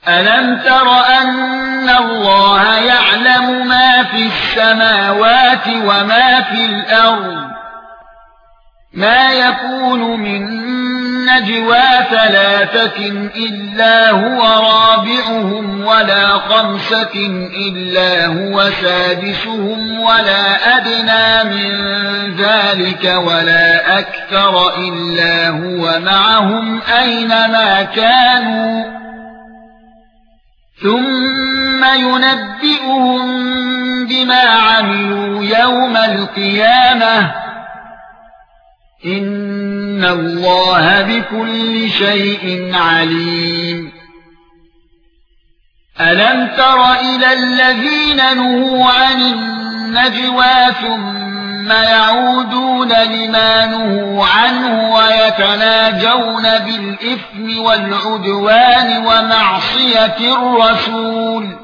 أَلَمْ تَرَ أَنَّ اللَّهَ يَعْلَمُ مَا فِي السَّمَاوَاتِ وَمَا فِي الْأَرْضِ مَا يَكُونُ مِن نَّجْوَى ثَلَاثَةٍ إِلَّا هُوَ رَابِعُهُمْ وَلَا خَمْسَةٍ إِلَّا هُوَ سَادِسُهُمْ وَلَا أَدْنَىٰ مِن ذَلِكَ وَلَا أَكْثَرَ إِلَّا هُوَ مَعَهُمْ أَيْنَمَا كَانُوا ثُمَّ يُنَبِّئُهُم بِمَا عَمِلُوا يَوْمَ الْقِيَامَةِ إِنَّ اللَّهَ بِكُلِّ شَيْءٍ عَلِيمٌ أَلَمْ تَرَ إِلَى الَّذِينَ نُهُوا عَنِ النَّجْوَى ثُمَّ يَعُودُونَ لِمَا نُهُوا عَنْهُ وَيَتَنَاجَوْنَ بِالْإِثْمِ وَالْعُدْوَانِ وَمَعْصِيَةِ الرَّسُولِ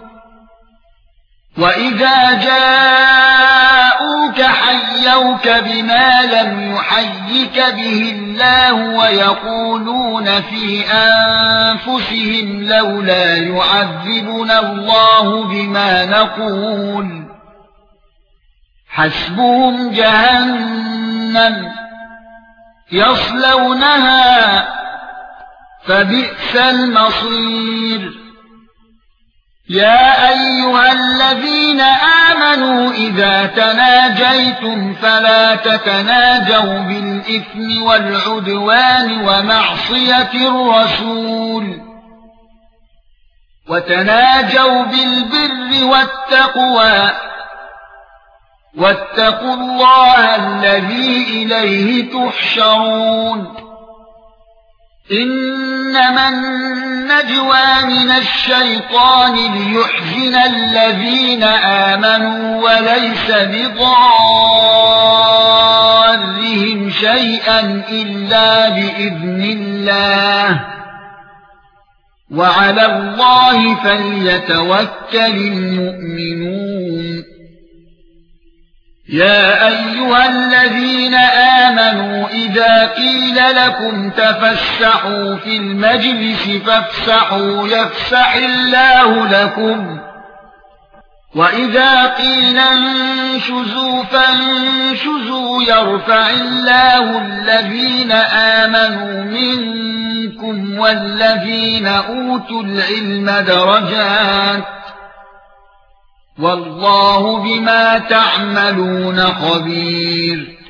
وَإِذَا جَاءُوكَ حَيَّوْكَ بِمَا لَمْ يُحَيِّكَ بِهِ اللَّهُ وَيَقُولُونَ فِي أَنفُسِهِمْ لَوْلَا يُعَذِّبُنَا اللَّهُ بِمَا نَقُولُ حَسْبُهُمْ جَهَنَّمُ يَصْلَوْنَهَا فَبِئْسَ الْمَصِيرُ يَا أَيُّهَا الَّذِينَ آمَنُوا إِذَا تَنَاجَيْتُمْ فَلَا تَتَنَاجَوْا بِالْإِثْمِ وَالْعُدْوَانِ وَمَعْصِيَةِ الرَّسُولِ وَتَنَاجَوْا بِالْبِرِّ وَالتَّقْوَى وَاتَّقُوا اللَّهَ الَّذِي إِلَيْهِ تُحْشَرُونَ إِنَّمَا النَّجْوَى مِنَ الشَّيْطَانِ لِيُحْزِنَ الَّذِينَ آمَنُوا وَلَيْسَ بِضَارِّهِمْ شَيْئًا إِلَّا بِإِذْنِ اللَّهِ وَعَلَى اللَّهِ فَلْيَتَوَكَّلِ الْمُؤْمِنُونَ يَا أَيُّهَا الَّذِينَ آمَنُوا إِذَا قِيلَ لَكُمْ تَفَسَّحُوا فِي الْمَجْلِسِ فَافْسَحُوا يَفْسَحِ اللَّهُ لَكُمْ وَإِذَا قِيلَ انشُزُوا فانشُزُوا يَرْفَعِ اللَّهُ الَّذِينَ آمَنُوا مِنكُمْ وَالَّذِينَ أُوتُوا الْعِلْمَ دَرَجَاتٍ والله بما تعملون خبير